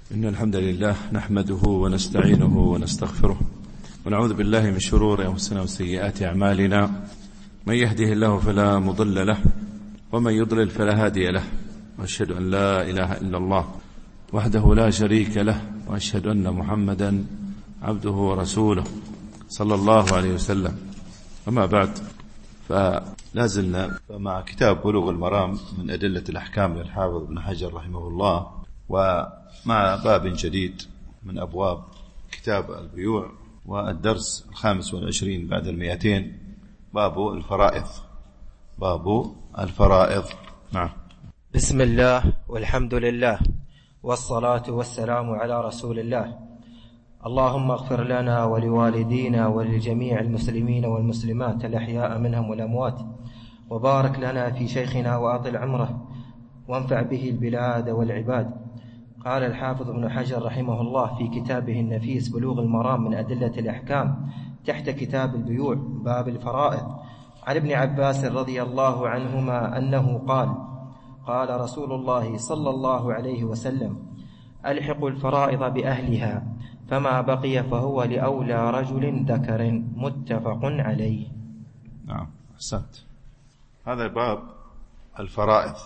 إن الحمد لله نحمده ونستعينه ونستغفره ونعوذ بالله من شرور أنفسنا وسيئات أعمالنا. من يهده الله فلا مضل له ومن يضلل فلا هادي له، وأشهد أن لا إله إلا الله وحده لا شريك له، وأشهد أن محمدا عبده ورسوله صلى الله عليه وسلم. أما بعد، فلازلنا مع كتاب بلوغ المرام من أدلة الأحكام للحافظ ابن حجر رحمه الله، ومع باب جديد من أبواب كتاب البيوع، والدرس 25 بعد 200، باب الفرائض. باب الفرائض. نعم. بسم الله والحمد لله والصلاة والسلام على رسول الله. اللهم اغفر لنا ولوالدينا ولجميع المسلمين والمسلمات الأحياء منهم والأموات، وبارك لنا في شيخنا وأطل عمره وانفع به البلاد والعباد. قال الحافظ ابن حجر رحمه الله في كتابه النفيس بلوغ المرام من أدلة الأحكام تحت كتاب البيوع باب الفرائض، عن ابن عباس رضي الله عنهما أنه قال رسول الله صلى الله عليه وسلم: ألحقوا الفرائض بأهلها، فما بقي فهو لأولى رجل ذكر. متفق عليه. نعم، أحسنت. هذا باب الفرائض.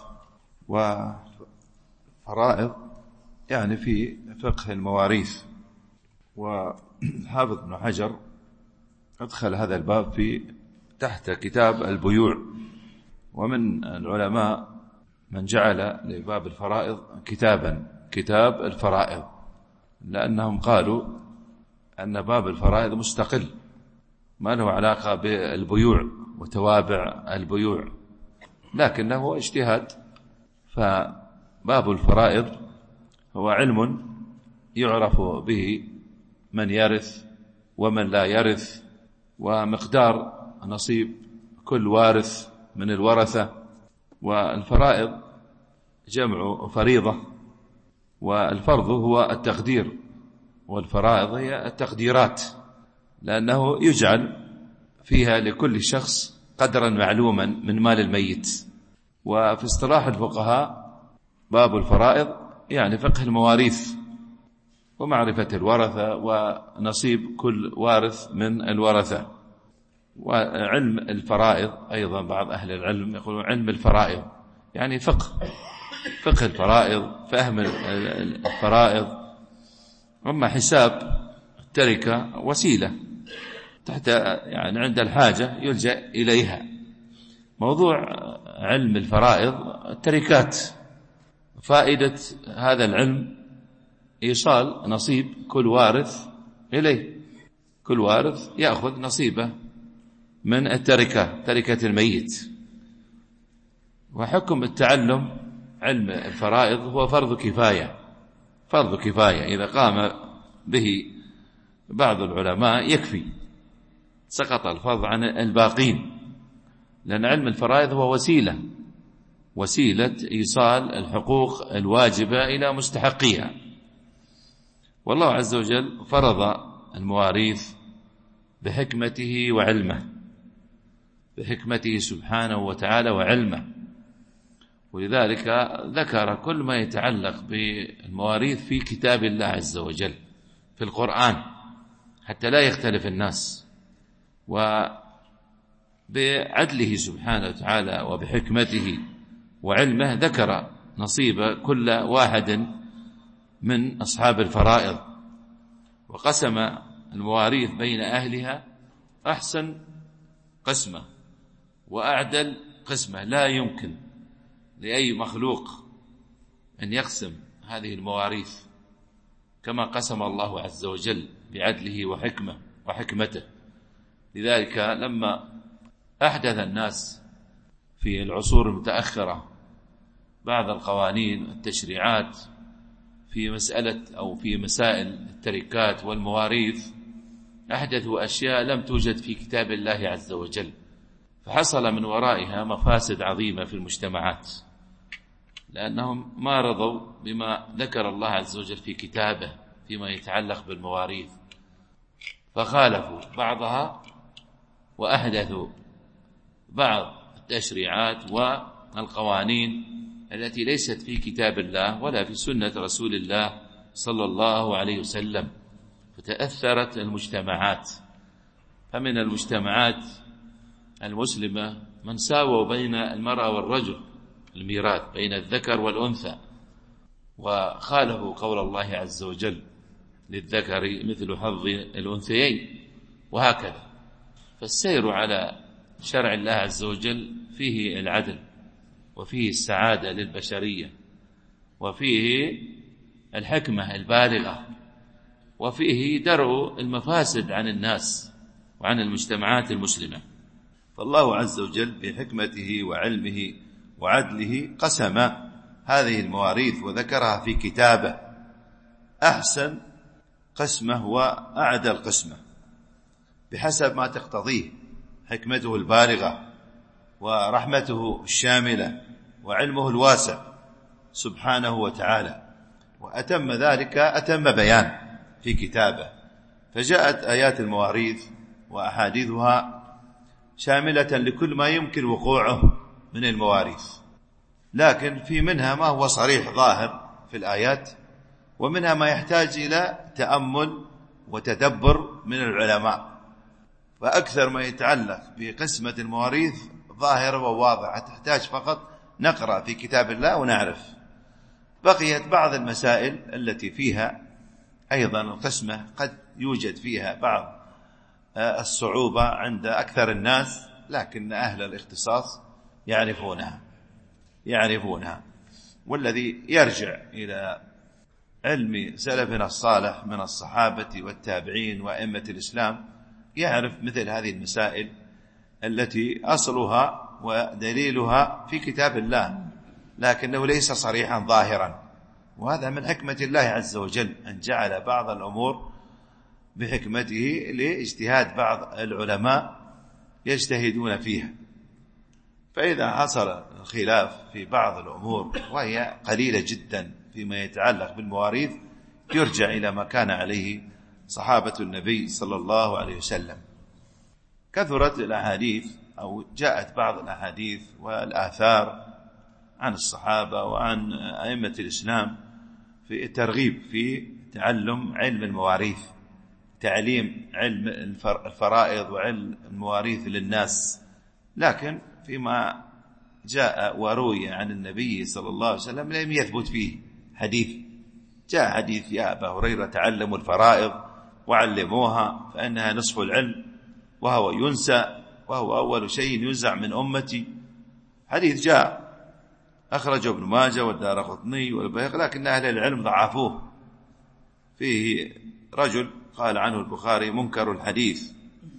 وفرائض يعني في فقه المواريث، وحافظ ابن حجر أدخل هذا الباب في تحت كتاب البيوع. ومن العلماء من جعل لباب الفرائض كتاب الفرائض، لأنهم قالوا أن باب الفرائض مستقل، ما له علاقة بالبيوع وتوابع البيوع، لكنه اجتهاد. فباب الفرائض هو علم يعرف به من يرث ومن لا يرث، ومقدار نصيب كل وارث من الورثة. والفرائض جمع فريضة، والفرض هو التقدير، والفرائض هي التقديرات، لأنه يجعل فيها لكل شخص قدرا معلوما من مال الميت. وفي اصطلاح الفقهاء باب الفرائض يعني فقه المواريث ومعرفة الورثة ونصيب كل وارث من الورثة. وعلم الفرائض أيضا بعض أهل العلم يقولون علم الفرائض يعني فقه الفرائض، فهم الفرائض. أما حساب التركة وسيلة تحت يعني عند الحاجة يلجأ إليها. موضوع علم الفرائض التركات، فائدة هذا العلم إيصال نصيب كل وارث إليه، كل وارث يأخذ نصيبه من التركة، تركة الميت. وحكم التعلم علم الفرائض هو فرض كفاية، إذا قام به بعض العلماء يكفي، سقط الفرض عن الباقين، لأن علم الفرائض هو وسيلة إيصال الحقوق الواجبة إلى مستحقيها. والله عز وجل فرض المواريث بحكمته وعلمه، بحكمته سبحانه وتعالى وعلمه، ولذلك ذكر كل ما يتعلق بالمواريث في كتاب الله عز وجل في القرآن حتى لا يختلف الناس. وبعدله سبحانه وتعالى وبحكمته وعلمه ذكر نصيب كل واحد من أصحاب الفرائض، وقسم المواريث بين أهلها أحسن قسمة وأعدل قسمة. لا يمكن لأي مخلوق أن يقسم هذه المواريث كما قسم الله عز وجل بعدله وحكمته. لذلك لما أحدث الناس في العصور المتأخرة بعض القوانين التشريعات في مسألة أو في مسائل التركات والمواريث، أحدثوا أشياء لم توجد في كتاب الله عز وجل، فحصل من ورائها مفاسد عظيمة في المجتمعات، لأنهم ما رضوا بما ذكر الله عز وجل في كتابه فيما يتعلق بالمواريث، فخالفوا بعضها وأحدثوا بعض التشريعات والقوانين التي ليست في كتاب الله ولا في سنة رسول الله صلى الله عليه وسلم، فتأثرت المجتمعات. فمن المجتمعات المسلمة من ساووا بين المرأة والرجل الميراث بين الذكر والأنثى، وخالفوا قول الله عز وجل للذكر مثل حظ الأنثيين، وهكذا. فالسير على شرع الله عز وجل فيه العدل، وفيه السعادة للبشرية، وفيه الحكمة البالغة، وفيه درء المفاسد عن الناس وعن المجتمعات المسلمة. فالله عز وجل بحكمته وعلمه وعدله قسم هذه المواريث وذكرها في كتابه أحسن قسمة وأعدل قسمة بحسب ما تقتضيه حكمته البالغة ورحمته الشاملة وعلمه الواسع سبحانه وتعالى. وأتم ذلك أتم بيان في كتابه، فجاءت آيات المواريث وأحاديثها شاملة لكل ما يمكن وقوعه من المواريث، لكن في منها ما هو صريح ظاهر في الآيات، ومنها ما يحتاج إلى تأمل وتدبر من العلماء. فأكثر ما يتعلق بقسمة المواريث ظاهر وواضح، تحتاج فقط نقرأ في كتاب الله ونعرف. بقيت بعض المسائل التي فيها أيضا القسمة قد يوجد فيها بعض الصعوبة عند أكثر الناس، لكن أهل الاختصاص يعرفونها. والذي يرجع إلى علم سلفنا الصالح من الصحابة والتابعين وأئمة الإسلام يعرف مثل هذه المسائل التي أصلها ودليلها في كتاب الله، لكنه ليس صريحا ظاهرا. وهذا من حكمة الله عز وجل أن جعل بعض الأمور بحكمته لاجتهاد بعض العلماء يجتهدون فيها. فإذا حصل الخلاف في بعض الأمور وهي قليلة جدا فيما يتعلق بالمواريث، يرجع إلى ما كان عليه صحابة النبي صلى الله عليه وسلم. كثرت الأحاديث أو جاءت بعض الأحاديث والآثار عن الصحابة وعن أئمة الإسلام في الترغيب في تعلم علم المواريث، تعليم علم الفرائض وعلم المواريث للناس. لكن فيما جاء وروي عن النبي صلى الله عليه وسلم لم يثبت فيه حديث. جاء حديث يا أبا هريرة تعلموا الفرائض وعلموها فإنها نصف العلم وهو ينسى وهو أول شيء ينزع من أمتي. حديث جاء أخرجه ابن ماجه والدارقطني والبيهقي، لكن أهل العلم ضعفوه. فيه رجل قال عنه البخاري منكر الحديث،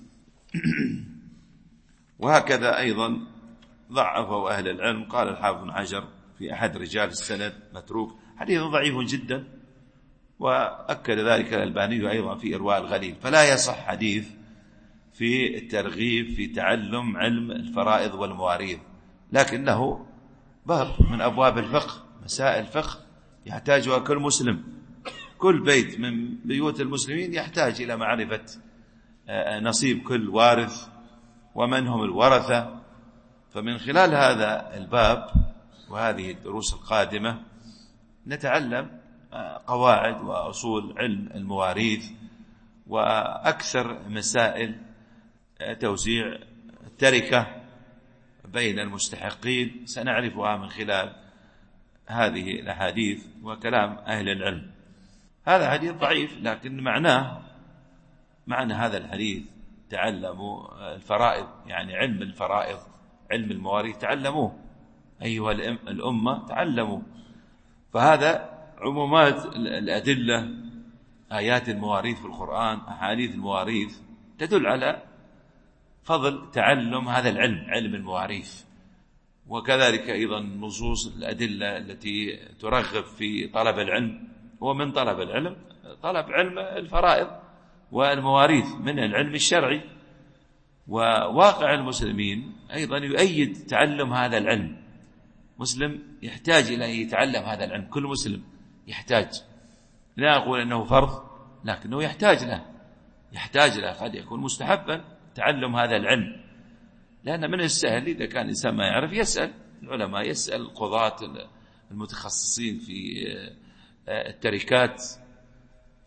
وهكذا أيضا ضعفه أهل العلم. قال الحافظ بن حجر في أحد رجال السند متروك، حديث ضعيف جدا، وأكد ذلك الألباني أيضا في إرواء الغليل. فلا يصح حديث في الترغيب في تعلم علم الفرائض والمواريث، لكنه باب من أبواب الفقه، مسائل فقه يحتاجها كل مسلم. كل بيت من بيوت المسلمين يحتاج إلى معرفة نصيب كل وارث ومن هم الورثة. فمن خلال هذا الباب وهذه الدروس القادمة نتعلم قواعد وأصول علم المواريث وأكثر مسائل توزيع التركة بين المستحقين سنعرفها من خلال هذه الأحاديث وكلام أهل العلم. هذا حديث ضعيف، لكن معنى هذا الحديث تعلموا الفرائض، يعني علم الفرائض علم المواريث تعلموه أيها الأمة تعلموا. فهذا عمومات الأدلة، آيات المواريث في القرآن، أحاديث المواريث تدل على فضل تعلم هذا العلم علم المواريث. وكذلك أيضا نصوص الأدلة التي ترغب في طلب العلم، ومن طلب العلم طلب علم الفرائض والمواريث من العلم الشرعي. وواقع المسلمين أيضا يؤيد تعلم هذا العلم. مسلم يحتاج إلى أن يتعلم هذا العلم، كل مسلم يحتاج. لا أقول أنه فرض، لكنه يحتاج له قد يكون مستحبا تعلم هذا العلم، لأن من السهل إذا كان الإنسان ما يعرف يسأل العلماء، يسأل القضاة المتخصصين في التركات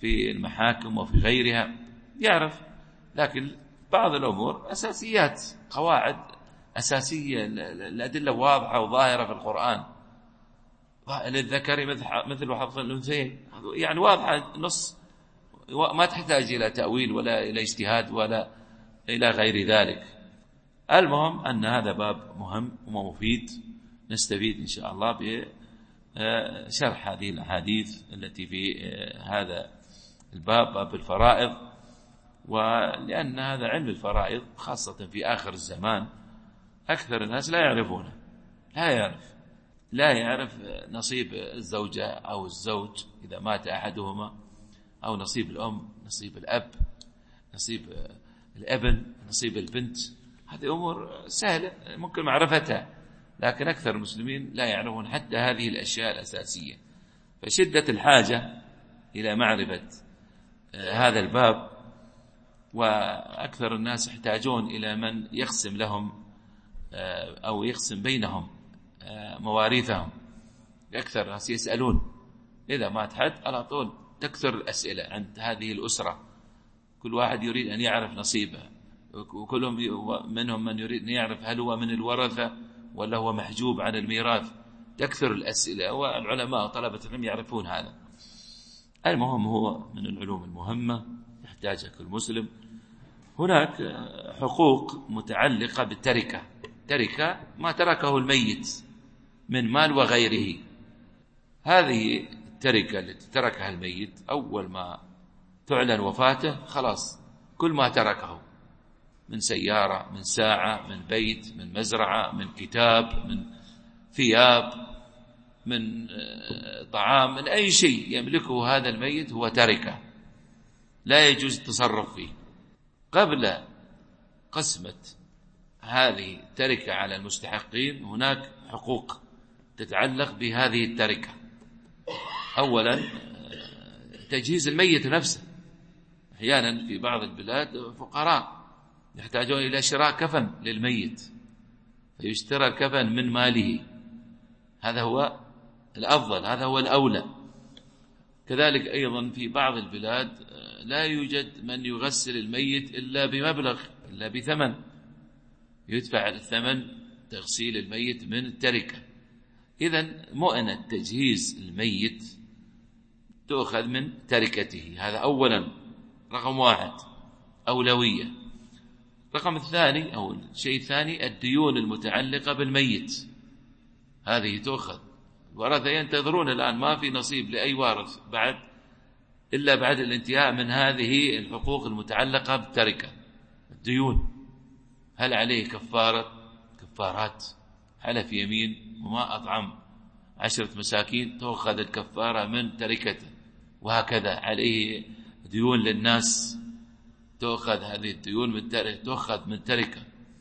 في المحاكم وفي غيرها يعرف، لكن بعض الأمور أساسيات، قواعد أساسية، الأدلة واضحة وظاهرة في القرآن، للذكر مثل حظ الأنثيين، يعني واضحة نص، ما تحتاج إلى تأويل ولا إلى اجتهاد ولا إلى غير ذلك. المهم أن هذا باب مهم ومفيد، نستفيد إن شاء الله بشرح هذه الأحاديث التي في هذا الباب، باب الفرائض. ولأن هذا علم الفرائض خاصة في آخر الزمان أكثر الناس لا يعرفونه، لا يعرف نصيب الزوجة أو الزوج إذا مات أحدهما، أو نصيب الأم، نصيب الأب، نصيب الابن، نصيب البنت. هذه أمور سهلة ممكن معرفتها، لكن أكثر المسلمين لا يعرفون حتى هذه الأشياء الأساسية. فشدة الحاجة إلى معرفة هذا الباب، وأكثر الناس يحتاجون إلى من يقسم لهم أو يقسم بينهم مواريثهم. أكثر الناس يسألون، إذا مات حد على طول تكثر الأسئلة عند هذه الأسرة، كل واحد يريد أن يعرف نصيبه، وكلهم منهم من يريد أن يعرف هل هو من الورثة ولا هو محجوب عن الميراث. تكثر الأسئلة، والعلماء وطلبة العلم يعرفون هذا. المهم هو من العلوم المهمة يحتاجها كل مسلم. هناك حقوق متعلقة بالتركة، تركة ما تركه الميت من مال وغيره. هذه التركة التي تركها الميت أول ما تعلن وفاته خلاص، كل ما تركه من سيارة، من ساعة، من بيت، من مزرعة، من كتاب، من ثياب، من طعام، من أي شيء يملكه هذا الميت هو تركه، لا يجوز التصرف فيه. قبل قسمة هذه التركة على المستحقين هناك حقوق تتعلق بهذه التركة. أولا تجهيز الميت نفسه. أحيانا في بعض البلاد فقراء يحتاجون إلى شراء كفن للميت، فيشترى الكفن من ماله، هذا هو الأفضل، هذا هو الأولى. كذلك أيضا في بعض البلاد لا يوجد من يغسل الميت إلا بمبلغ، إلا بثمن، يدفع الثمن تغسيل الميت من التركة. إذن مؤنة تجهيز الميت تؤخذ من تركته، هذا أولا، رقم واحد، أولوية. رقم الثاني أو الشيء الثاني الديون المتعلقة بالميت، هذه تؤخذ. الورثة ينتظرون الآن، ما في نصيب لأي وارث بعد إلا بعد الانتهاء من هذه الحقوق المتعلقة بالتركة. الديون، هل عليه كفارات، حلف يمين وما أطعم 10 مساكين تأخذ الكفارة من تركته، وهكذا عليه ديون للناس تأخذ هذه الديون تأخذ من تركة.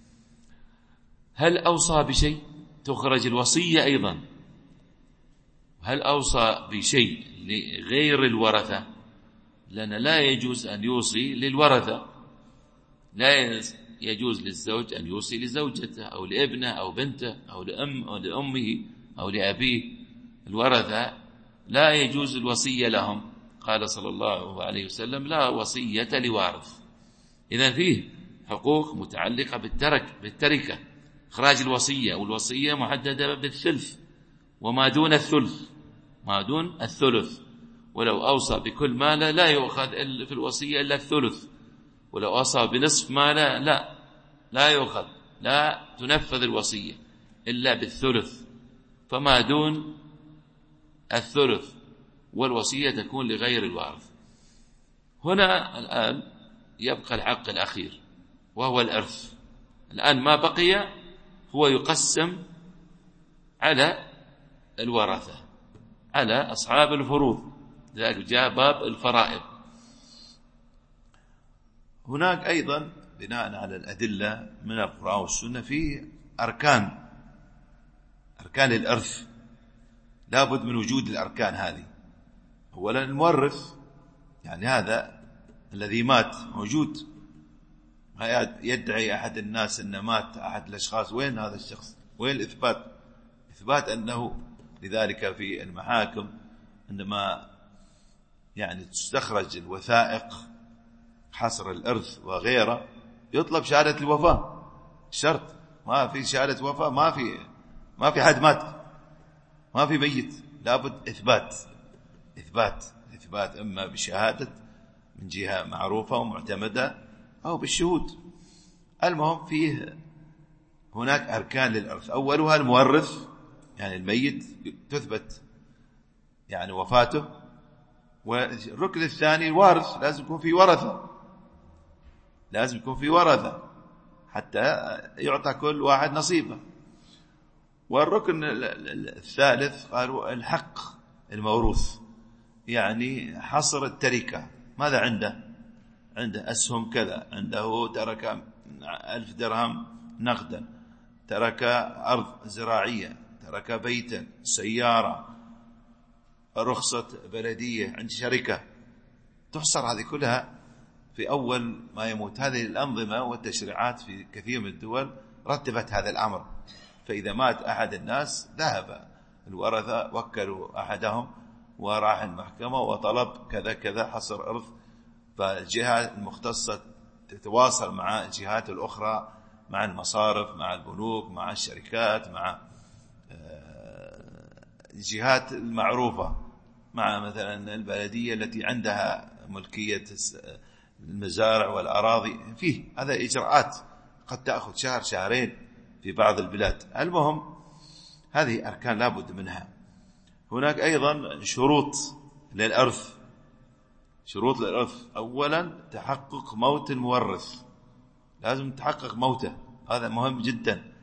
هل أوصى بشيء تخرج الوصية أيضا. هل أوصى بشيء لغير الورثة، لأن لا يجوز أن يوصي للورثة، لا يجوز للزوج أن يوصي لزوجته أو لابنه أو بنته أو لأمه أو لأبيه. الورثة لا يجوز الوصية لهم، قال صلى الله عليه وسلم لا وصية لوارث. إذن فيه حقوق متعلقة بالتركة، إخراج الوصية، والوصية محددة بالثلث وما دون الثلث، ما دون الثلث. ولو أوصى بكل ماله لا يؤخذ في الوصية إلا الثلث، ولو أوصى بنصف ماله لا يؤخذ، لا تنفذ الوصية إلا بالثلث، فما دون الثلث والوصية تكون لغير الوارث. هنا الآن يبقى الحق الأخير وهو الإرث. الآن ما بقي هو يقسم على الورثة، على أصحاب الفروض، ذلك جاء باب الفرائض. هناك أيضا بناء على الأدلة من القرآن والسنة في أركان الإرث، لا بد من وجود الأركان هذه. أولا المورث، يعني هذا الذي مات موجود، ما يدعي أحد الناس أن مات أحد الأشخاص، وين هذا الشخص؟ وين إثبات أنه. لذلك في المحاكم عندما يعني تستخرج الوثائق حصر الإرث وغيره، يطلب شهادة الوفاة شرط. ما في شهادة وفاة ما في حد مات، ما في ميت، لابد إثبات إما بشهادة من جهة معروفة ومعتمدة أو بالشهود. المهم فيه هناك أركان للإرث، أولها المورث، يعني الميت تثبت يعني وفاته. والركن الثاني الوارث، لازم يكون في ورثة حتى يعطى كل واحد نصيبه. والركن الثالث قالوا الحق الموروث، يعني حصر التركة. ماذا عنده أسهم كذا، عنده ترك 1000 درهم نقدا، ترك أرض زراعية، ترك بيتا، سيارة، رخصة بلدية، عند شركة، تحصر هذه كلها في أول ما يموت. هذه الأنظمة والتشريعات في كثير من الدول رتبت هذا الأمر. فإذا مات أحد الناس ذهب الورثة، وكلوا أحدهم وراح المحكمة وطلب كذا كذا حصر إرث، فالجهة المختصة تتواصل مع الجهات الأخرى، مع المصارف، مع البنوك، مع الشركات، مع الجهات المعروفة، مع مثلا البلدية التي عندها ملكية المزارع والأراضي. فيه هذا إجراءات قد تأخذ شهر شهرين في بعض البلاد. المهم هذه أركان لابد منها. هناك أيضا شروط للإرث. أولا تحقق موت المورث، لازم تحقق موته، هذا مهم جدا،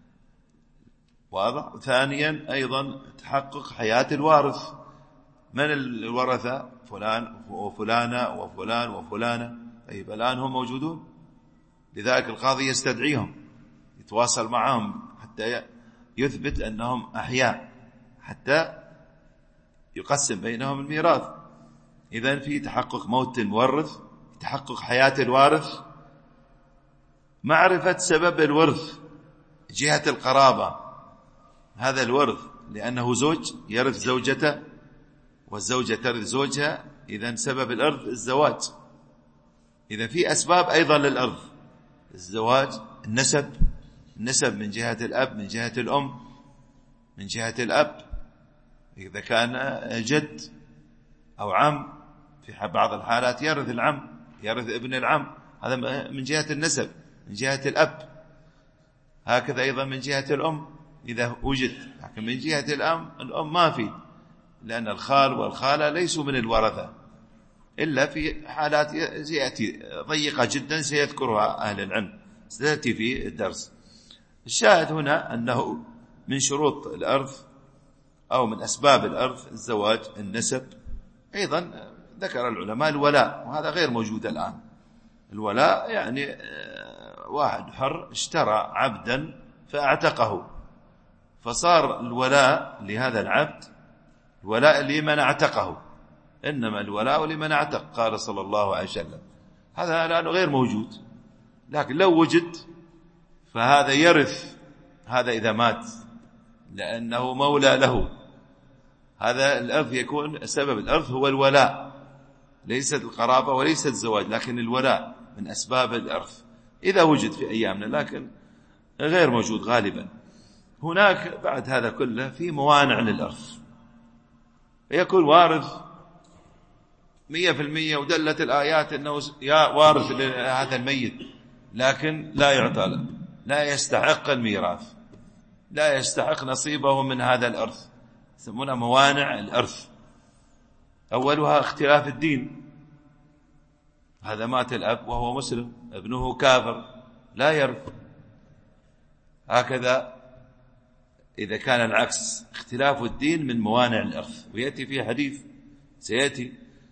واضح. ثانيا أيضا تحقق حياة الوارث. من الورثة؟ فلان وفلانة وفلان وفلانة. طيب الآن هم موجودون، لذلك القاضي يستدعيهم، يتواصل معهم حتى يثبت أنهم أحياء، حتى يقسم بينهم الميراث. إذن في تحقق موت المورث، تحقق حياة الوارث، معرفة سبب الورث، جهة القرابة. هذا الورث لأنه زوج يرث زوجته والزوجة ترث زوجها، إذن سبب الإرث الزواج. إذن في أسباب أيضا للإرث: الزواج، النسب من جهة الأب، من جهة الأم، من جهة الأب إذا كان جد أو عم. في بعض الحالات يرث العم، يرث ابن العم، هذا من جهة النسب، من جهة الأب. هكذا أيضا من جهة الأم إذا وجد، لكن من جهة الأم ما في، لأن الخال والخالة ليسوا من الورثة إلا في حالات سيأتي ضيقة جدا سيذكرها أهل العلم، ستأتي في الدرس. الشاهد هنا أنه من شروط الإرث أو من أسباب الإرث الزواج، النسب. أيضا ذكر العلماء الولاء، وهذا غير موجود الآن. الولاء يعني واحد حر اشترى عبدا فأعتقه، فصار الولاء لهذا العبد الولاء لمن اعتقه، إنما الولاء لمن اعتق، قال صلى الله عليه وسلم. هذا الآن غير موجود، لكن لو وجد فهذا يرث هذا إذا مات، لأنه مولى له. هذا الإرث يكون سبب الإرث هو الولاء، ليست القرابة وليست الزواج، لكن الولاء من أسباب الإرث إذا وجد في أيامنا، لكن غير موجود غالبا. هناك بعد هذا كله في موانع للإرث، يكون وارث 100% ودلت الآيات أنه وارث لهذا الميت، لكن لا يعطى له، لا يستحق الميراث، لا يستحق نصيبه من هذا الإرث. يسمونها موانع الإرث. أولها اختلاف الدين، هذا مات الأب وهو مسلم، ابنه كافر، لا يرث. هكذا إذا كان العكس، اختلاف الدين من موانع الإرث، ويأتي في حديث سيأتي.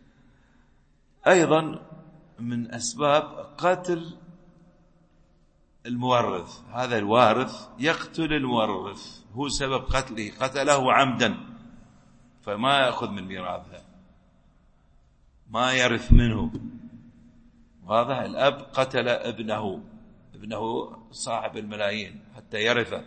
أيضا من أسباب قتل المورث، هذا الوارث يقتل المورث، هو سبب قتله، قتله عمدا، فما يأخذ من ميراثه، ما يرث منه. واضح؟ الأب قتل ابنه صاحب الملايين حتى يرثه،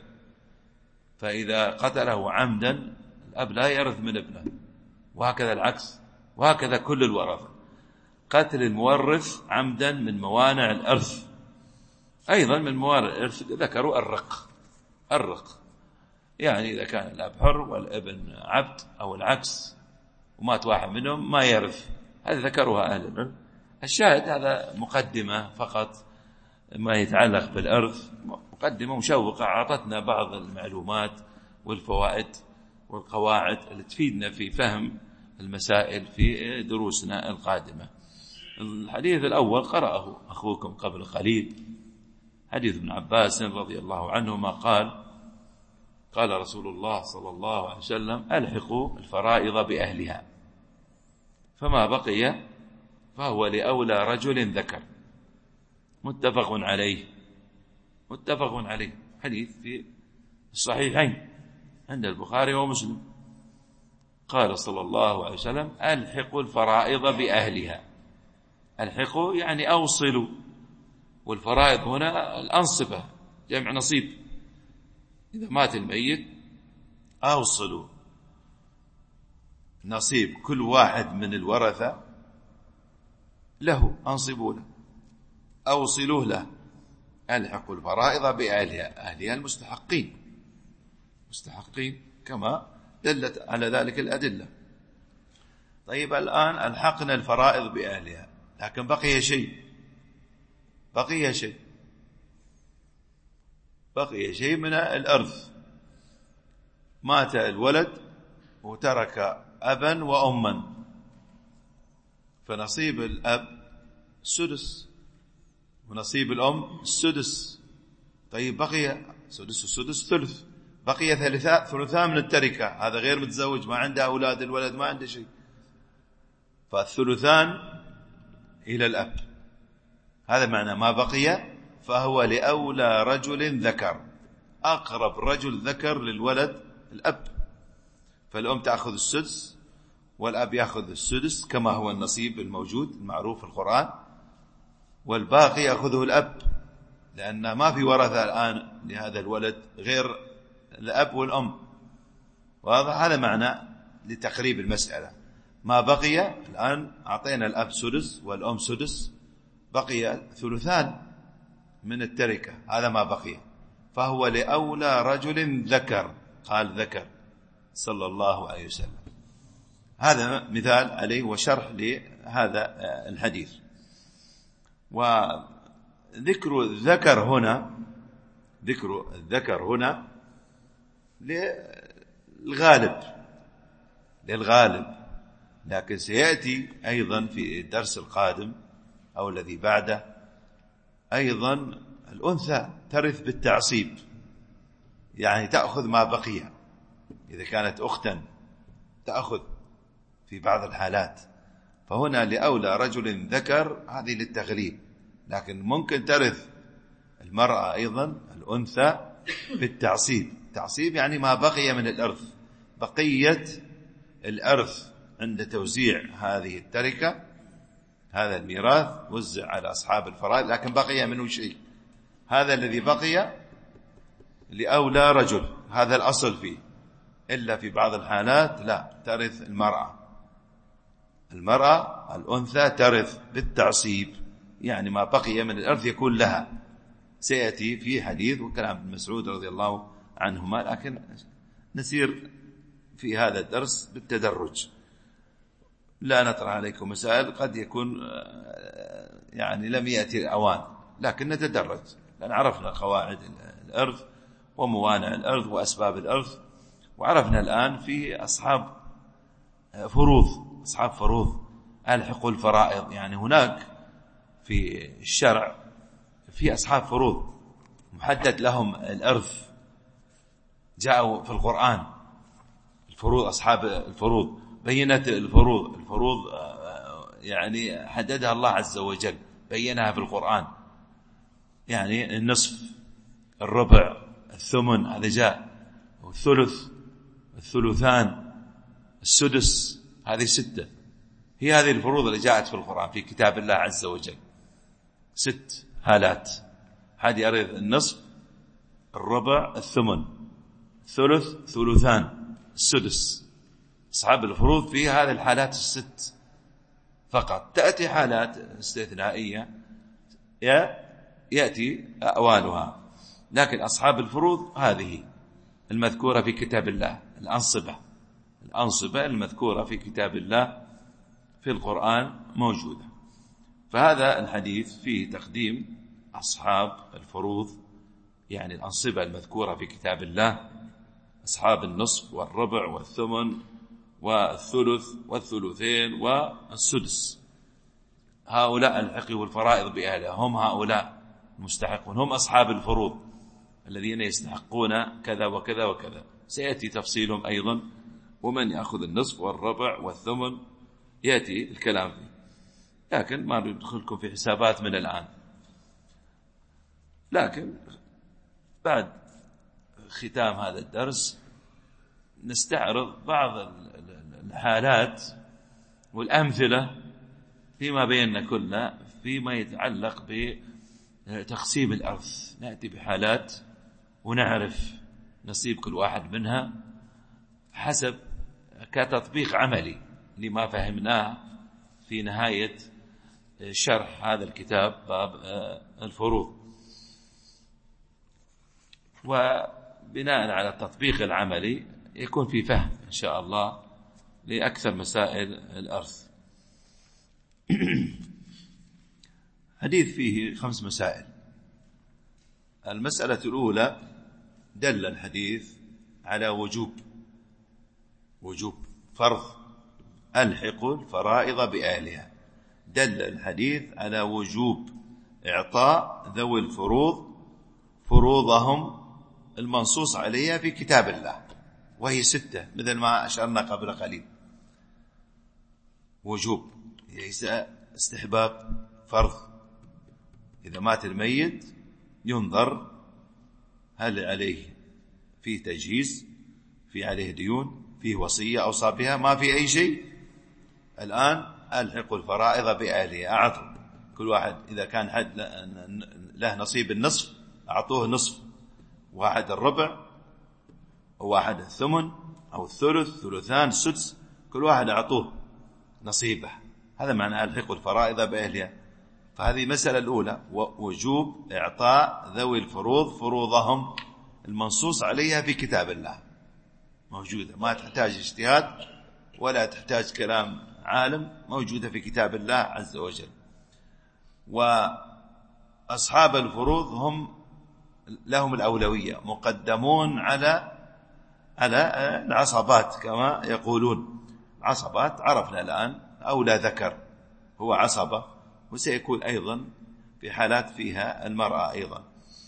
فإذا قتله عمدا الأب لا يرث من ابنه، وهكذا العكس. وهكذا كل الورثة. قتل المورث عمدا من موانع الإرث. أيضا من موانع الإرث ذكروا الرق، يعني إذا كان الأب حر والابن عبد أو العكس ومات واحد منهم ما يرث، هذا ذكروها أهل العلم. الشاهد هذا مقدمة فقط ما يتعلق بالإرث، مقدمة مشوقة أعطتنا بعض المعلومات والفوائد والقواعد اللي تفيدنا في فهم المسائل في دروسنا القادمة. الحديث الأول قرأه أخوكم قبل قليل، حديث ابن عباس رضي الله عنهما قال رسول الله صلى الله عليه وسلم: ألحقوا الفرائض بأهلها، فما بقي فهو لأولى رجل ذكر. متفق عليه، حديث في الصحيحين عند البخاري ومسلم. قال صلى الله عليه وسلم: ألحقوا الفرائض بأهلها. ألحقوا يعني أوصلوا، والفرائض هنا الأنصبة جمع نصيب. إذا مات الميت أوصلوا نصيب كل واحد من الورثة له، أنصبوا له، أوصلوه له. ألحقوا الفرائض بأهلها، أهلها المستحقين كما دلت على ذلك الأدلة. طيب الآن ألحقنا الفرائض بأهلها، لكن بقي شيء من الأرث. مات الولد وترك أبا وأما، فنصيب الأب السدس ونصيب الأم السدس. طيب بقي سدس وسدس ثلث، بقي ثلثان من التركة. هذا غير متزوج، ما عنده أولاد، الولد ما عنده شيء، فالثلثان إلى الأب. هذا معنى ما بقي فهو لأولى رجل ذكر، أقرب رجل ذكر للولد الأب. فالأم تأخذ السدس والأب يأخذ السدس كما هو النصيب الموجود المعروف في القرآن، والباقي يأخذه الأب، لأن ما في ورثة الآن لهذا الولد غير الأب والأم. واضح؟ هذا معنى لتقريب المسألة. ما بقي الآن أعطينا الأب سدس والأم سدس، بقي ثلثان من التركة، هذا ما بقي، فهو لأولى رجل ذكر. قال ذكر صلى الله عليه وسلم. هذا مثال عليه وشرح لهذا الحديث. وذكر الذكر هنا للغالب، لكن سيأتي أيضا في الدرس القادم أو الذي بعده أيضا الأنثى ترث بالتعصيب، يعني تأخذ ما بقي. إذا كانت أختا تأخذ في بعض الحالات، فهنا لأولى رجل ذكر، هذه للتغليب، لكن ممكن ترث المرأة أيضا الأنثى بالتعصيب. تعصيب يعني ما بقي من الإرث، بقية الإرث عند توزيع هذه التركة، هذا الميراث وزع على أصحاب الفرائض، لكن بقي منه شيء، هذا الذي بقي لأولى رجل، هذا الأصل فيه. إلا في بعض الحالات لا، ترث المرأة الأنثى ترث بالتعصيب، يعني ما بقي من الأرث يكون لها. سيأتي في حديث وكلام ابن مسعود رضي الله عنهما، لكن نسير في هذا الدرس بالتدرج، لا نطرح عليكم مسائل قد يكون يعني لم يأتي الأوان، لكن نتدرج، لأن عرفنا قواعد الإرث وموانع الإرث وأسباب الإرث، وعرفنا الآن في أصحاب فروض ألحقوا الفرائض. يعني هناك في الشرع في أصحاب فروض محدد لهم الإرث، جاءوا في القرآن الفروض، أصحاب الفروض، بينت الفروض يعني حددها الله عز وجل، بينها في القرآن، يعني النصف، الربع، الثمن، هذا جاء، والثلث، الثلثان، السدس، هذه 6. هي هذه الفروض اللي جاءت في القرآن في كتاب الله عز وجل، 6 حالات. حد يرث النصف، الربع، الثمن، الثلث، ثلثان، السدس. أصحاب الفروض في هذه الحالات 6 فقط. تأتي حالات استثنائية يأتي أوالها، لكن أصحاب الفروض هذه المذكورة في كتاب الله، الأنصبة المذكورة في كتاب الله في القرآن موجودة. فهذا الحديث فيه تقديم أصحاب الفروض، يعني الأنصبة المذكورة في كتاب الله، أصحاب النصف والربع والثمن والثلث والثلثين والسدس، هؤلاء الحقوا الفرائض بأهلها، هم هؤلاء المستحقون، هم أصحاب الفروض الذين يستحقون كذا وكذا وكذا. سيأتي تفصيلهم أيضا، ومن يأخذ النصف والربع والثمن يأتي الكلام فيه، لكن ما ندخلكم في حسابات من الآن. لكن بعد ختام هذا الدرس نستعرض بعض الحالات والأمثلة فيما بيننا كلنا فيما يتعلق بتقسيم الأرث. نأتي بحالات ونعرف نصيب كل واحد منها حسب كتطبيق عملي لما فهمناه في نهاية شرح هذا الكتاب باب الفروض. وبناء على التطبيق العملي يكون في فهم إن شاء الله لأكثر مسائل الأرث. حديث فيه 5 مسائل. المسألة الأولى: دل الحديث على وجوب فرض ألحقوا الفرائض بأهلها. دل الحديث على وجوب إعطاء ذوي الفروض فروضهم المنصوص عليها في كتاب الله، وهي 6 مثل ما أشرنا قبل قليل. وجوب ليس استحباب، فرض. إذا مات الميت ينظر هل عليه في تجهيز، في عليه ديون، في وصية أوصى بها، ما في أي شيء. الآن ألحقوا الفرائض بأهلها، أعطوا كل واحد إذا كان حد له نصيب النصف أعطوه نصف، واحد الربع، وواحد الثمن أو الثلث، ثلثان، السدس، كل واحد أعطوه نصيبه. هذا معنى ألحقوا الفرائض بأهلها. فهذه المسألة الأولى، وجوب إعطاء ذوي الفروض فروضهم المنصوص عليها في كتاب الله، موجودة، ما تحتاج اجتهاد ولا تحتاج كلام عالم، موجودة في كتاب الله عز وجل. وأصحاب الفروض هم لهم الأولوية، مقدمون على العصبات كما يقولون. العصبات عرفنا الآن أولى ذكر هو عصبة، وسيكون أيضا في حالات فيها المرأة أيضا.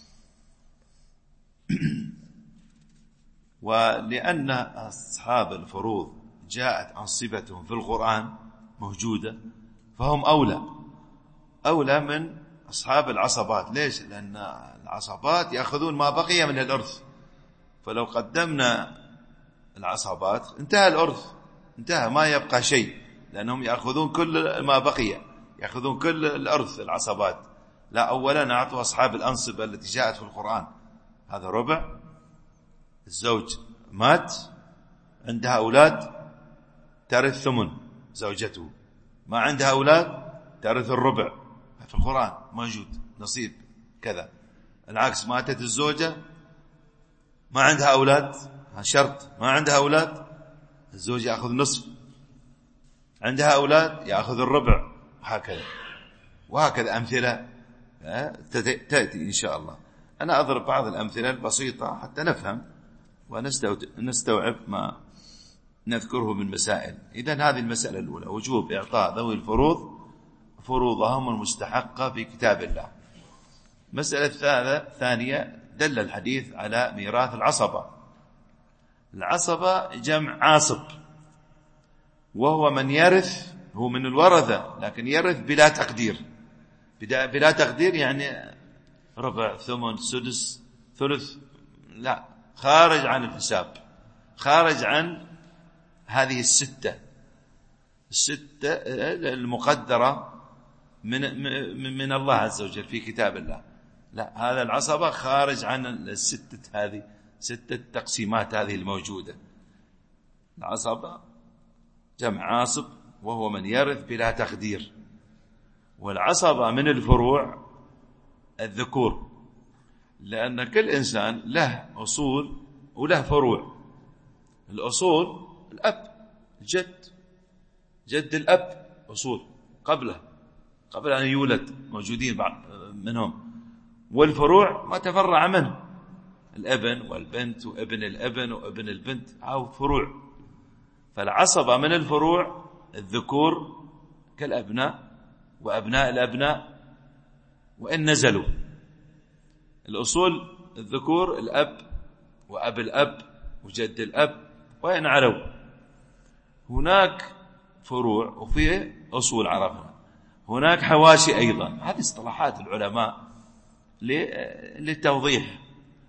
ولأن أصحاب الفروض جاءت أنصبتهم في القرآن موجودة، فهم أولى من أصحاب العصبات. ليش؟ لأن العصبات يأخذون ما بقي من الإرث، فلو قدمنا العصبات انتهى الإرث، انتهى، ما يبقى شيء، لأنهم يأخذون كل ما بقي، يأخذون كل الإرث العصبات. لا، أولا أعطوا أصحاب الأنصبة التي جاءت في القرآن، هذا ربع، الزوج مات عندها أولاد ترث ثمن زوجته، ما عندها أولاد ترث الربع، في القرآن موجود نصيب كذا. العكس، ماتت الزوجة ما عندها أولاد، شرط، ما عندها أولاد الزوج يأخذ نصف، عندها أولاد يأخذ الربع، وهكذا أمثلة تأتي إن شاء الله. أنا أضرب بعض الأمثلة البسيطة حتى نفهم ونستوعب ما نذكره من مسائل. إذن هذه المسألة الأولى، وجوب إعطاء ذوي الفروض فروضهم المستحقة في كتاب الله. مسألة الثانية: دل الحديث على ميراث العصبة. العصبة جمع عاصب، وهو من يرث، هو من الورثة لكن يرث بلا تقدير. بلا تقدير يعني ربع، ثمن، سدس، ثلث، لا، خارج عن الحساب، خارج عن هذه الستة المقدرة من الله عز وجل في كتاب الله. لا، هذا العصبة خارج عن هذه 6 تقسيمات هذه الموجودة. العصبة جمع عاصب، وهو من يرث بلا تقدير. والعصبة من الفروع الذكور، لأن كل إنسان له أصول وله فروع. الأصول الأب، الجد، جد الأب أصول قبل أن يولد موجودين بعض منهم، والفروع ما تفرع منه، الابن والبنت وابن الابن وابن البنت، أو فروع. فالعصبة من الفروع الذكور كالأبناء وأبناء الأبناء وإن نزلوا. الأصول الذكور الأب وأب الأب وجد الأب وإن علوا. هناك فروع وفي أصول عرفنا، هناك حواشي أيضا. هذه اصطلاحات العلماء للتوضيح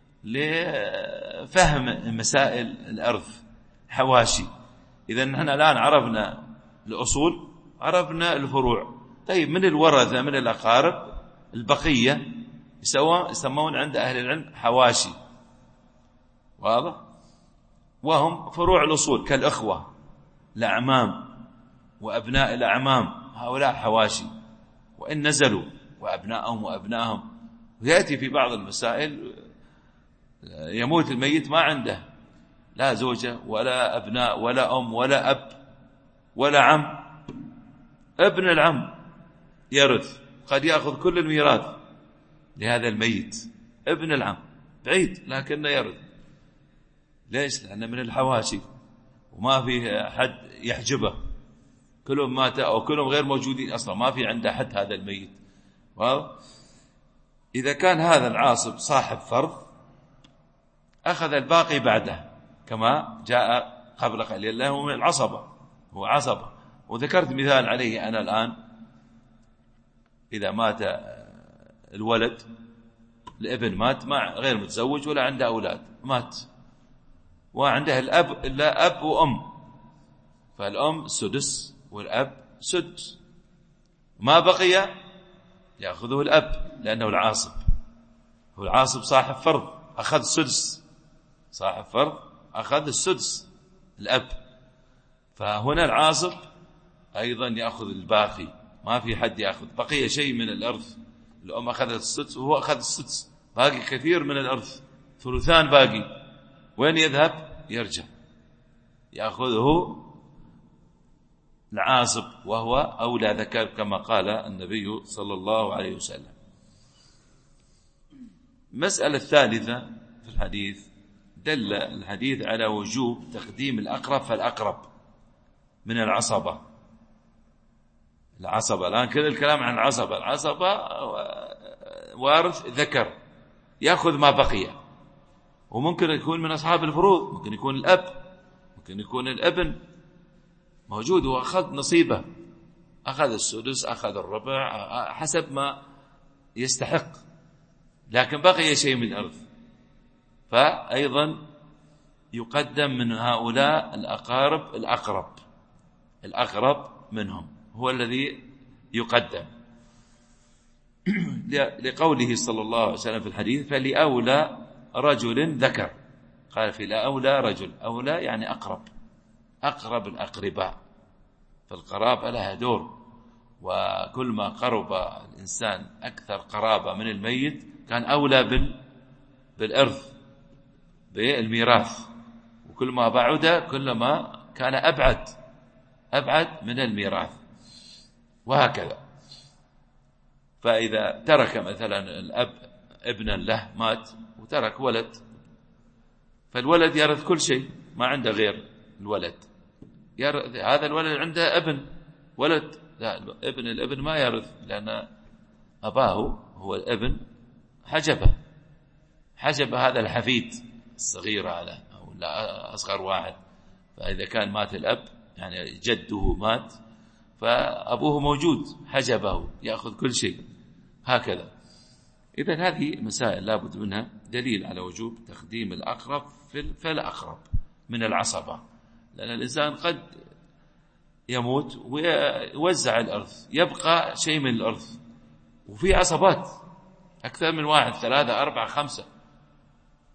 لفهم مسائل الأرث، حواشي. إذا نحن الآن عرفنا الأصول، عرفنا الفروع. طيب من الورثة من الأقارب البقية يسمون عند أهل العلم حواشي، واضح؟ وهم فروع الأصول كالأخوة، الأعمام وأبناء الأعمام، هؤلاء حواشي وإن نزلوا، وأبنائهم وأبنائهم. ويأتي في بعض المسائل يموت الميت ما عنده لا زوجة ولا أبناء ولا أم ولا أب ولا عم، ابن العم يرث، قد يأخذ كل الميراث لهذا الميت. ابن العم بعيد لكنه يرث. ليش؟ لأنه من الحواشي وما في حد يحجبه، كلهم مات أو كلهم غير موجودين أصلا، ما في عنده حد هذا الميت. إذا كان هذا العاصب صاحب فرض أخذ الباقي بعده، كما جاء قبل قليل له من العصبة، هو عصبة. وذكرت مثال عليه أنا الآن، إذا مات الولد، الابن مات غير متزوج ولا عنده أولاد، مات وعنده الأب إلا أب وأم، فالأم سدس والأب سدس، ما بقي يأخذه الأب لأنه العاصب، هو العاصب صاحب فرض أخذ سدس، صاحب فرض أخذ السدس الأب. فهنا العاصب أيضا يأخذ الباقي، ما في حد يأخذ بقية شيء من الأرث. الأم أخذت السدس وهو أخذ السدس، باقي كثير من الأرث، ثلثان باقي. وين يذهب؟ يرجع يأخذه العاصب وهو أولى ذكر، كما قال النبي صلى الله عليه وسلم. مسألة الثالثة في الحديث، دل الحديث على وجوب تقديم الأقرب فالأقرب من العصبة. الآن كل الكلام عن العصبة وارث ذكر يأخذ ما بقي، وممكن يكون من أصحاب الفروض، ممكن يكون الأب، ممكن يكون الابن موجود وأخذ نصيبه، أخذ السدس، أخذ الربع، حسب ما يستحق، لكن بقي شيء من الأرض، فأيضا يقدم من هؤلاء الأقارب الأقرب منهم هو الذي يقدم. لقوله صلى الله عليه وسلم في الحديث: فلأولى رجل ذكر. قال في لأولى رجل، أولى يعني أقرب الأقرباء، فالقرابة لها دور، وكل ما قرب الإنسان أكثر قرابة من الميت كان أولى بالإرث بالميراث، وكل ما بعد كلما كان أبعد من الميراث، وهكذا. فإذا ترك مثلا الأب ابنا له مات وترك ولد، فالولد يرث كل شيء، ما عنده غير الولد. هذا الولد عنده ابن ولد، لا، الابن ما يرث، لأن أباه هو الابن حجب هذا الحفيد الصغير هذا أو أصغر واحد. فإذا كان مات الأب يعني جده مات، فأبوه موجود حجبه يأخذ كل شيء، هكذا. إذن هذه مسائل لابد منها، دليل على وجوب تقديم الأقرب فالأقرب من العصبة، لأن الإنسان قد يموت ويوزع الأرث، يبقى شيء من الأرث، وفي عصبات أكثر من واحد، 3 4 5،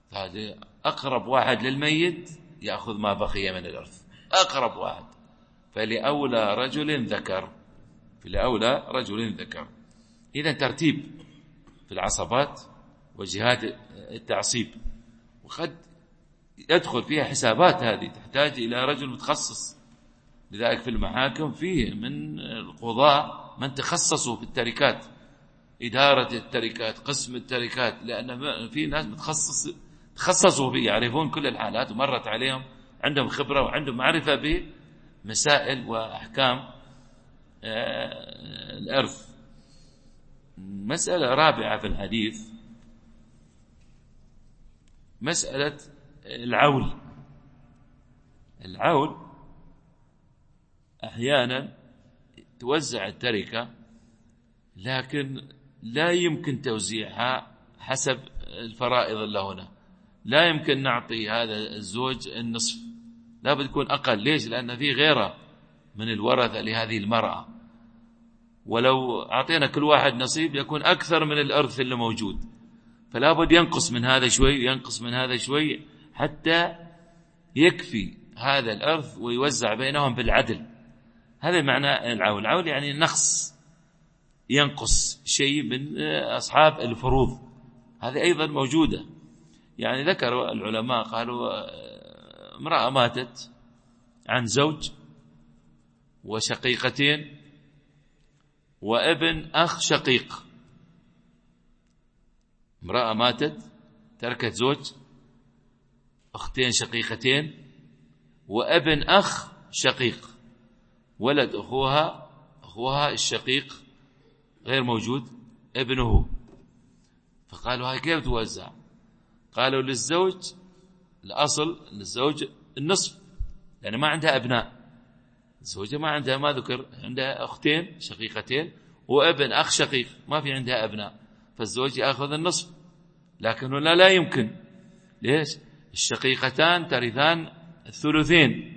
أقرب واحد للميت يأخذ ما بقي من الأرث، أقرب واحد. فلأولى رجل ذكر، فلأولى رجل ذكر. إذا ترتيب في العصبات وجهات التعصيب، وقد يدخل فيها حسابات، هذه تحتاج إلى رجل متخصص. لذلك في المحاكم فيه من القضاة من تخصصوا في التركات، إدارة التركات، قسم التركات، لأن في ناس تخصصوا فيه، يعرفون كل الحالات ومرت عليهم، عندهم خبرة وعندهم معرفة بمسائل وأحكام الإرث. مسألة رابعة في الحديث مسألة العول. العول أحيانا توزع التركة، لكن لا يمكن توزيعها حسب الفرائض اللي هنا. لا يمكن نعطي هذا الزوج النصف، لا بد يكون أقل. ليش؟ لأن في غيره من الورثة لهذه المرأة، ولو أعطينا كل واحد نصيب يكون أكثر من الإرث اللي موجود، فلا بد ينقص من هذا شوي ينقص من هذا شوي حتى يكفي هذا الإرث ويوزع بينهم بالعدل. هذا معنى العول. العول يعني نقص، ينقص شيء من أصحاب الفروض. هذه أيضا موجودة. يعني ذكروا العلماء قالوا امرأة ماتت عن زوج وشقيقتين وابن أخ شقيق. امرأة ماتت تركت زوج، أختين شقيقتين، وابن أخ شقيق، ولد أخوها الشقيق غير موجود، ابنه. فقالوا هاي كيف توزع؟ قالوا للزوج الأصل للزوج النصف، لأن ما عندها أبناء. الزوجة ما عندها، ما ذكر، عندها أختين شقيقتين وابن أخ شقيق، ما في عندها أبناء، فالزوج يأخذ النصف. لكن هنا لا يمكن. ليش؟ الشقيقتان ترثان الثلثين.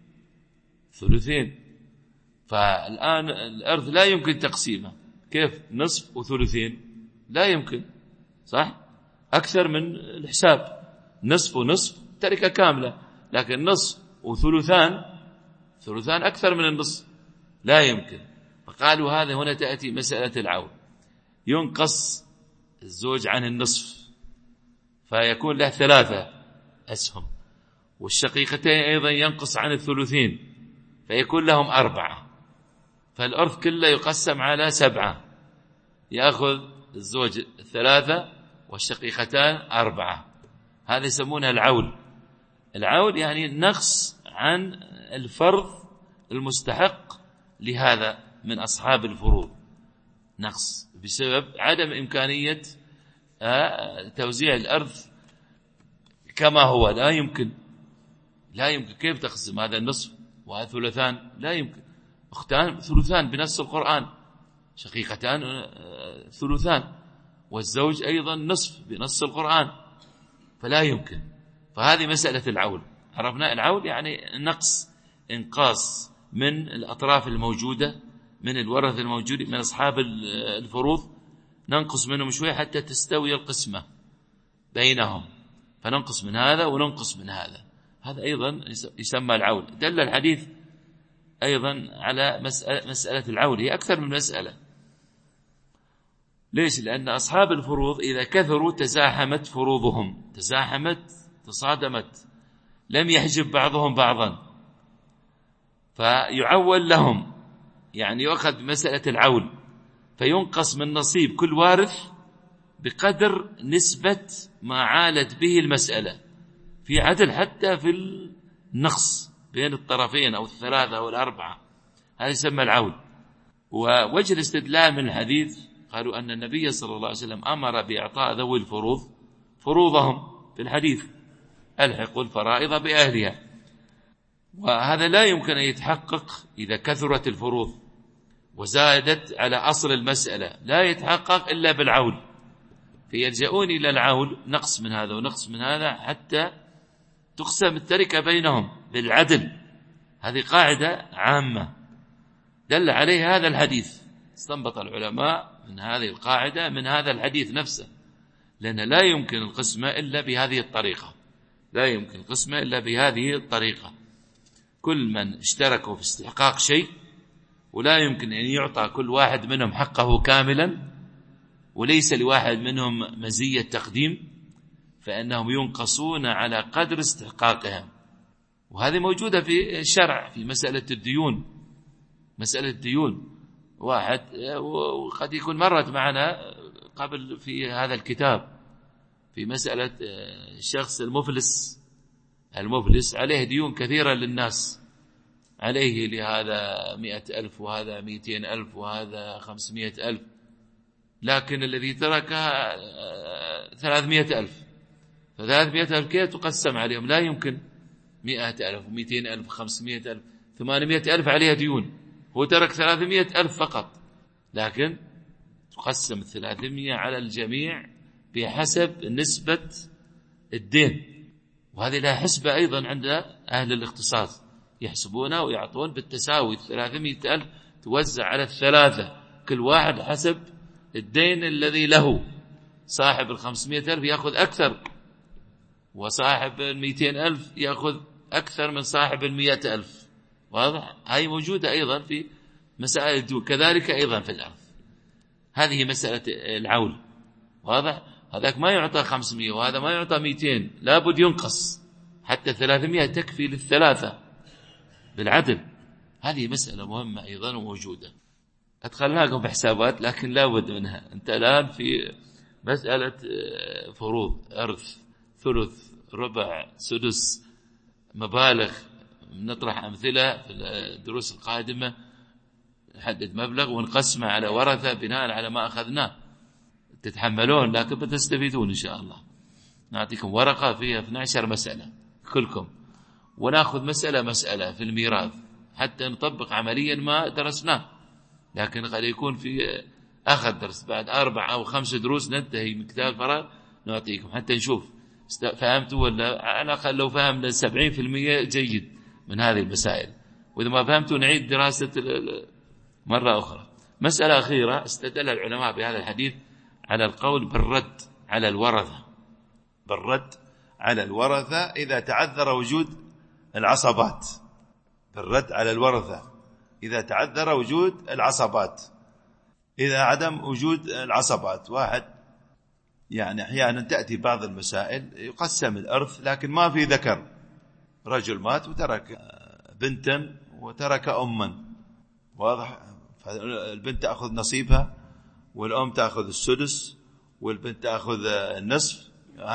فالآن الأرض لا يمكن تقسيمه. كيف نصف وثلثين؟ لا يمكن، صح؟ أكثر من الحساب، نصف ونصف تركة كاملة، لكن نصف وثلثان أكثر من النصف، لا يمكن. فقالوا هذا هنا تأتي مسألة العول. ينقص الزوج عن النصف فيكون له 3 أسهم، والشقيقتين أيضا ينقص عن الثلثين فيكون لهم 4، فالأرث كله يقسم على 7، يأخذ الزوج 3 والشقيقتان 4. هذا يسمونها العول. العول يعني نقص عن الفرض المستحق لهذا من أصحاب الفروض، نقص بسبب عدم إمكانية توزيع الأرث كما هو. لا يمكن كيف تقسم هذا النصف وهذا ثلثان؟ لا يمكن. أختان ثلثان بنص القرآن، شقيقتان ثلثان، والزوج أيضا نصف بنص القرآن، فلا يمكن. فهذه مسألة العول. عرفنا العول يعني نقص، إنقاص من الأطراف الموجودة، من الورثة الموجود، من أصحاب الفروض، ننقص منهم شوي حتى تستوي القسمة بينهم، فننقص من هذا وننقص من هذا. هذا أيضا يسمى العول. دل الحديث أيضا على مسألة العول، هي أكثر من مسألة. ليش؟ لأن أصحاب الفروض إذا كثروا تزاحمت فروضهم، تصادمت، لم يحجب بعضهم بعضا، فيعول لهم، يعني يؤخذ بمسألة العول، فينقص من نصيب كل وارث بقدر نسبة ما عالت به المسألة، في عدل حتى في النقص بين الطرفين أو 3 أو 4. هذا يسمى العول. ووجه الاستدلال من الحديث قالوا أن النبي صلى الله عليه وسلم أمر بإعطاء ذوي الفروض فروضهم في الحديث، ألحقوا الفرائض بأهلها. وهذا لا يمكن أن يتحقق إذا كثرت الفروض وزادت على أصل المسألة، لا يتحقق إلا بالعول. فيلجؤون إلى العول، نقص من هذا ونقص من هذا حتى تقسم التركة بينهم بالعدل. هذه قاعدة عامة دل عليها هذا الحديث. استنبط العلماء من هذه القاعدة من هذا الحديث نفسه، لأن لا يمكن القسمة إلا بهذه الطريقة، كل من اشتركوا في استحقاق شيء، ولا يمكن أن يعطى كل واحد منهم حقه كاملا، وليس لواحد منهم مزية تقديم، فإنهم ينقصون على قدر استحقاقهم. وهذه موجودة في الشرع في مسألة الديون. مسألة الديون واحد، وقد يكون مرت معنا قبل في هذا الكتاب، في مسألة الشخص المفلس عليه ديون كثيرة للناس، عليه لهذا 100,000 وهذا 200,000 وهذا 500,000، لكن الذي تركها 300,000، ف300,000 كيف تقسم عليهم؟ لا يمكن. 100,000 و200,000 و500,000 800,000 عليها ديون، هو ترك 300,000 فقط، لكن تقسم 300 على الجميع بحسب نسبة الدين. وهذه لها حسبة أيضا عند أهل الاختصاص، يحسبونها ويعطون بالتساوي. 300,000 توزع على الثلاثة، كل واحد حسب الدين الذي له. صاحب 500,000 يأخذ أكثر، وصاحب 200,000 يأخذ أكثر من صاحب 100,000. واضح؟ هاي موجودة أيضا في مسائل الديون، كذلك أيضا في الأرض. هذه مسألة العول. واضح؟ هذاك ما يعطى 500 وهذا ما يعطى 200، لابد ينقص حتى 300 تكفي للثلاثة بالعدل. هذه مسألة مهمة أيضا وموجودة. أدخلناكم بحسابات لكن لابد منها. أنت الآن في مسألة فروض، إرث، ثلث، ربع، سدس، مبالغ. نطرح أمثلة في الدروس القادمة، نحدد مبلغ ونقسمه على ورثة بناء على ما أخذناه. تتحملون لكن بتستفيدون إن شاء الله. نعطيكم ورقة فيها 12 مسألة كلكم، ونأخذ مسألة في الميراث حتى نطبق عمليا ما درسناه. لكن قد يكون في أخذ درس بعد 4 أو 5 دروس ننتهي من كتاب الفرائض، نعطيكم حتى نشوف فهمتوا ولا على الأقل لو فهمنا 70% جيد من هذه المسائل، وإذا ما فهمتوا نعيد دراسة مرة أخرى. مسألة أخيرة، استدل العلماء بهذا الحديث على القول بالرد على الورثة، بالرد على الورثة إذا تعذر وجود العصبات. بالرد على الورثة إذا تعذر وجود العصبات. إذا عدم وجود العصبات، واحد يعني أحيانا تأتي بعض المسائل يقسم الإرث لكن ما في ذكر، رجل مات وترك بنتا وترك أما، واضح؟ فالبنت تأخذ نصيبها والأم تأخذ السدس والبنت تأخذ النصف،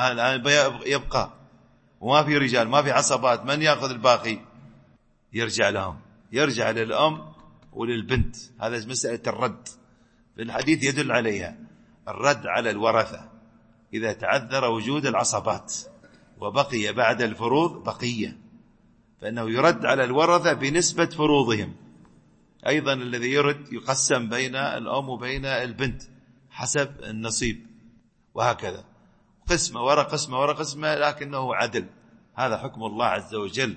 يبقى وما في رجال، ما في عصبات، من يأخذ الباقي؟ يرجع لهم، يرجع للأم وللبنت. هذا مسألة الرد في الحديث يدل عليها، الرد على الورثة إذا تعذر وجود العصبات وبقي بعد الفروض بقية، فإنه يرد على الورثة بنسبة فروضهم. أيضا الذي يرد يقسم بين الأم وبين البنت حسب النصيب، وهكذا قسمة ورا قسمة ورا قسمة، لكنه عدل. هذا حكم الله عز وجل،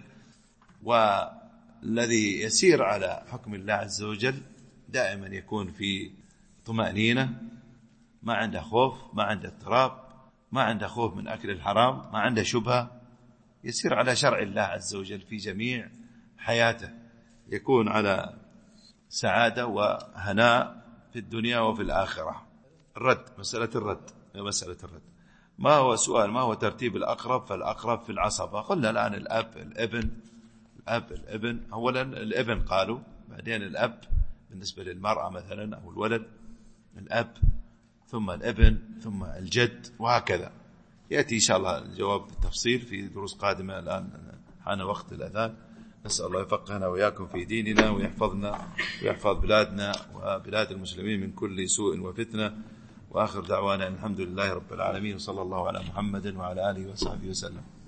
والذي يسير على حكم الله عز وجل دائما يكون في طمأنينة، ما عنده خوف، ما عنده اضطراب، ما عنده خوف من أكل الحرام، ما عنده شبهة، يسير على شرع الله عز وجل في جميع حياته، يكون على سعادة وهناء في الدنيا وفي الآخرة. الرد، مسألة الرد. ما هو سؤال، ما هو ترتيب الأقرب؟ فالأقرب في العصبة. قلنا الآن الأب، الابن، أولا الابن قالوا، بعدين الأب بالنسبة للمرأة مثلا أو الولد، الأب ثم الابن ثم الجد، وهكذا. يأتي إن شاء الله الجواب بالتفصيل في دروس قادمة. الآن حان وقت الأذان. نسأل الله يفقهنا وإياكم في ديننا، ويحفظنا ويحفظ بلادنا وبلاد المسلمين من كل سوء وفتنة. وآخر دعوانا الحمد لله رب العالمين، وصلى الله على محمد وعلى آله وصحبه وسلم.